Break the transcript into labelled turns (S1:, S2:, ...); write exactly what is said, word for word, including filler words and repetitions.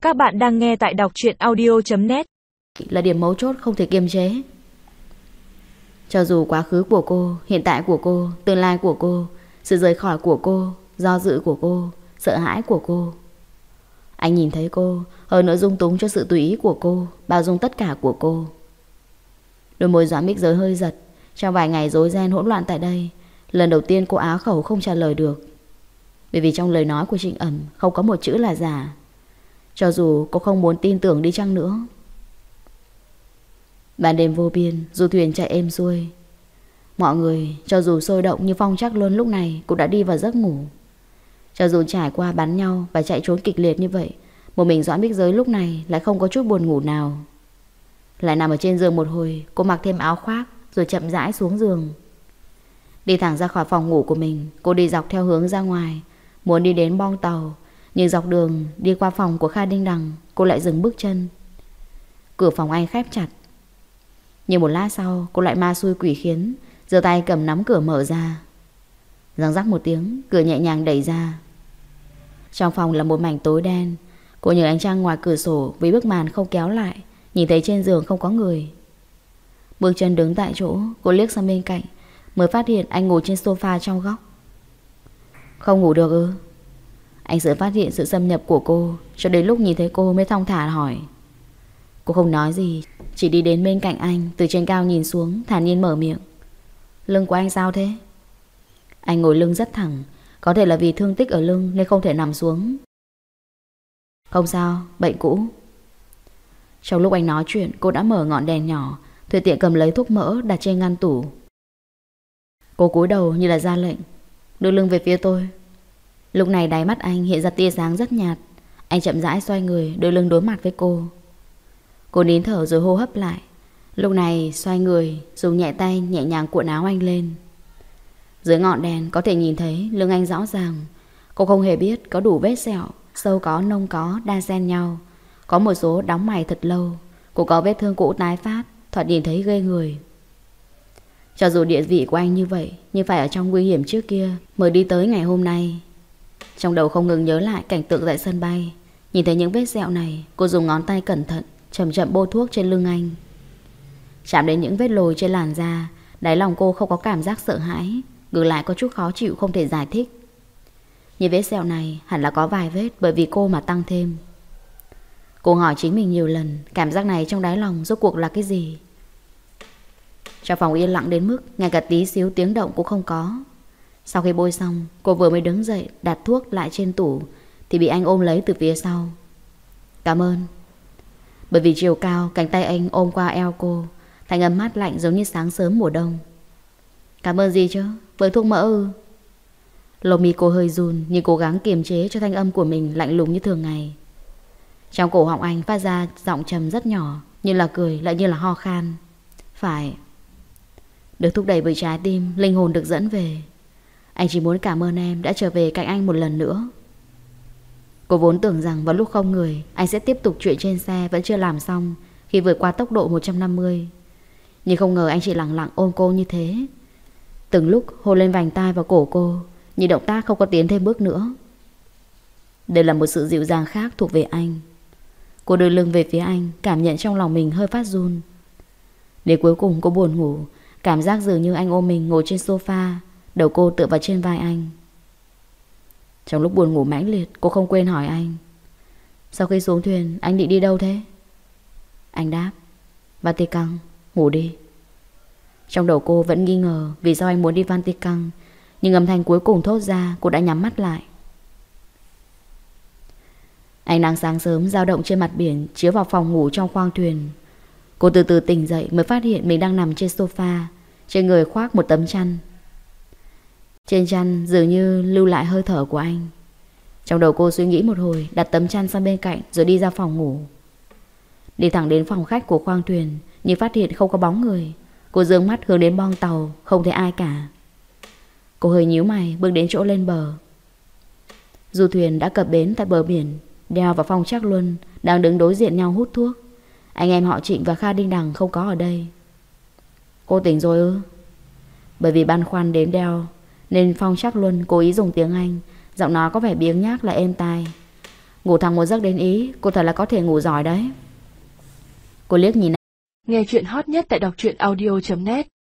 S1: Các bạn đang nghe tại đọc truyện audio chấm net.
S2: Là điểm mấu chốt không thể kiềm chế. Cho dù quá khứ của cô, hiện tại của cô, tương lai của cô, sự rời khỏi của cô, do dự của cô, sợ hãi của cô, anh nhìn thấy cô, hơn nữa dung túng cho sự tùy ý của cô, bao dung tất cả của cô. Đôi môi Doãn Bích Giới hơi giật. Trong vài ngày rối ren hỗn loạn tại đây, lần đầu tiên cô á khẩu không trả lời được. Bởi vì trong lời nói của Trịnh Ẩm không có một chữ là giả. Cho dù cô không muốn tin tưởng đi chăng nữa. Ban đêm vô biên, du thuyền chạy êm xuôi. Mọi người cho dù sôi động như Phong Trác Luân lúc này cũng đã đi vào giấc ngủ. Cho dù trải qua bắn nhau và chạy trốn kịch liệt như vậy, một mình Doãn Bích Giới lúc này lại không có chút buồn ngủ nào. Lại nằm ở trên giường một hồi, cô mặc thêm áo khoác rồi chậm rãi xuống giường. Đi thẳng ra khỏi phòng ngủ của mình, cô đi dọc theo hướng ra ngoài, muốn đi đến bong tàu. Nhưng dọc đường đi qua phòng của Kha Đinh Đằng, cô lại dừng bước chân. Cửa phòng anh khép chặt. Nhưng một lát sau cô lại ma xui quỷ khiến, giơ tay cầm nắm cửa mở ra. Răng rắc một tiếng, cửa nhẹ nhàng đẩy ra. Trong phòng là một mảnh tối đen. Cô nhờ ánh trăng ngoài cửa sổ với bức màn không kéo lại, nhìn thấy trên giường không có người. Bước chân đứng tại chỗ, cô liếc sang bên cạnh, mới phát hiện anh ngồi trên sofa trong góc. Không ngủ được ư? Anh sợ phát hiện sự xâm nhập của cô, cho đến lúc nhìn thấy cô mới thong thả hỏi. Cô không nói gì, chỉ đi đến bên cạnh anh, từ trên cao nhìn xuống, thản nhiên mở miệng. Lưng của anh sao thế? Anh ngồi lưng rất thẳng, có thể là vì thương tích ở lưng nên không thể nằm xuống. Không sao, bệnh cũ. Trong lúc anh nói chuyện, cô đã mở ngọn đèn nhỏ, thuận tiện cầm lấy thuốc mỡ đặt trên ngăn tủ. Cô cúi đầu như là ra lệnh, đưa lưng về phía tôi. Lúc này đáy mắt anh hiện ra tia sáng rất nhạt. Anh chậm rãi xoay người, đưa lưng đối mặt với cô. Cô nín thở rồi hô hấp lại. Lúc này xoay người, dùng nhẹ tay nhẹ nhàng cuộn áo anh lên. Dưới ngọn đèn có thể nhìn thấy lưng anh rõ ràng. Cô không hề biết có đủ vết sẹo, sâu có nông có đan xen nhau. Có một số đóng mày thật lâu. Cô có vết thương cũ tái phát, thoạt nhìn thấy ghê người. Cho dù địa vị của anh như vậy, nhưng phải ở trong nguy hiểm trước kia mới đi tới ngày hôm nay. Trong đầu không ngừng nhớ lại cảnh tượng tại sân bay. Nhìn thấy những vết sẹo này, cô dùng ngón tay cẩn thận chậm chậm bôi thuốc trên lưng anh. Chạm đến những vết lồi trên làn da, đáy lòng cô không có cảm giác sợ hãi, ngược lại có chút khó chịu không thể giải thích. Những vết sẹo này hẳn là có vài vết bởi vì cô mà tăng thêm. Cô hỏi chính mình nhiều lần, cảm giác này trong đáy lòng rốt cuộc là cái gì? Trong phòng yên lặng đến mức ngay cả tí xíu tiếng động cũng không có. Sau khi bôi xong, cô vừa mới đứng dậy đặt thuốc lại trên tủ thì bị anh ôm lấy từ phía sau. Cảm ơn. Bởi vì chiều cao, cánh tay anh ôm qua eo cô, thanh âm mát lạnh giống như sáng sớm mùa đông. Cảm ơn gì chứ? Với thuốc mỡ ư? Lông mi cô hơi run nhưng cố gắng kiềm chế cho thanh âm của mình lạnh lùng như thường ngày. Trong cổ họng anh phát ra giọng trầm rất nhỏ, như là cười lại như là ho khan. Phải. Được thúc đẩy bởi trái tim, linh hồn được dẫn về. Anh chỉ muốn cảm ơn em đã trở về cạnh anh một lần nữa. Cô vốn tưởng rằng vào lúc không người anh sẽ tiếp tục chuyện trên xe vẫn chưa làm xong khi vượt qua tốc độ một trăm năm mươi. Nhưng không ngờ anh chỉ lặng lặng ôm cô như thế, từng lúc hôn lên vành tai và cổ cô, nhưng động tác không có tiến thêm bước nữa. Đây là một sự dịu dàng khác thuộc về anh. Cô đưa lưng về phía anh, cảm nhận trong lòng mình hơi phát run. Đến cuối cùng cô buồn ngủ, cảm giác dường như anh ôm mình ngồi trên sofa, đầu cô tựa vào trên vai anh. Trong lúc buồn ngủ mãnh liệt, cô không quên hỏi anh. Sau khi xuống thuyền, anh định đi đâu thế? Anh đáp, Vatican, ngủ đi. Trong đầu cô vẫn nghi ngờ vì sao anh muốn đi Vatican, nhưng âm thanh cuối cùng thốt ra cô đã nhắm mắt lại. Ánh nắng sáng sớm dao động trên mặt biển chiếu vào phòng ngủ trong khoang thuyền. Cô từ từ tỉnh dậy mới phát hiện mình đang nằm trên sofa, trên người khoác một tấm chăn. Trên chăn dường như lưu lại hơi thở của anh. Trong đầu cô suy nghĩ một hồi, đặt tấm chăn sang bên cạnh rồi đi ra phòng ngủ. Đi thẳng đến phòng khách của khoang thuyền, nhưng phát hiện không có bóng người. Cô dương mắt hướng đến bong tàu, không thấy ai cả. Cô hơi nhíu mày bước đến chỗ lên bờ. Du thuyền đã cập bến tại bờ biển. Đeo và Phong Trác Luân đang đứng đối diện nhau hút thuốc. Anh em họ Trịnh và Kha Đinh Đằng không có ở đây. Cô tỉnh rồi ư? Bởi vì băn khoăn đến Đeo nên Phong Trác Luân cố ý dùng tiếng Anh, giọng nói có vẻ biếng nhác là êm tai. Ngủ thẳng một giấc đến Ý, cô thật là có thể ngủ giỏi đấy. Cô liếc nhìn.
S1: Nghe chuyện hot nhất tại đọc truyện audio chấm net.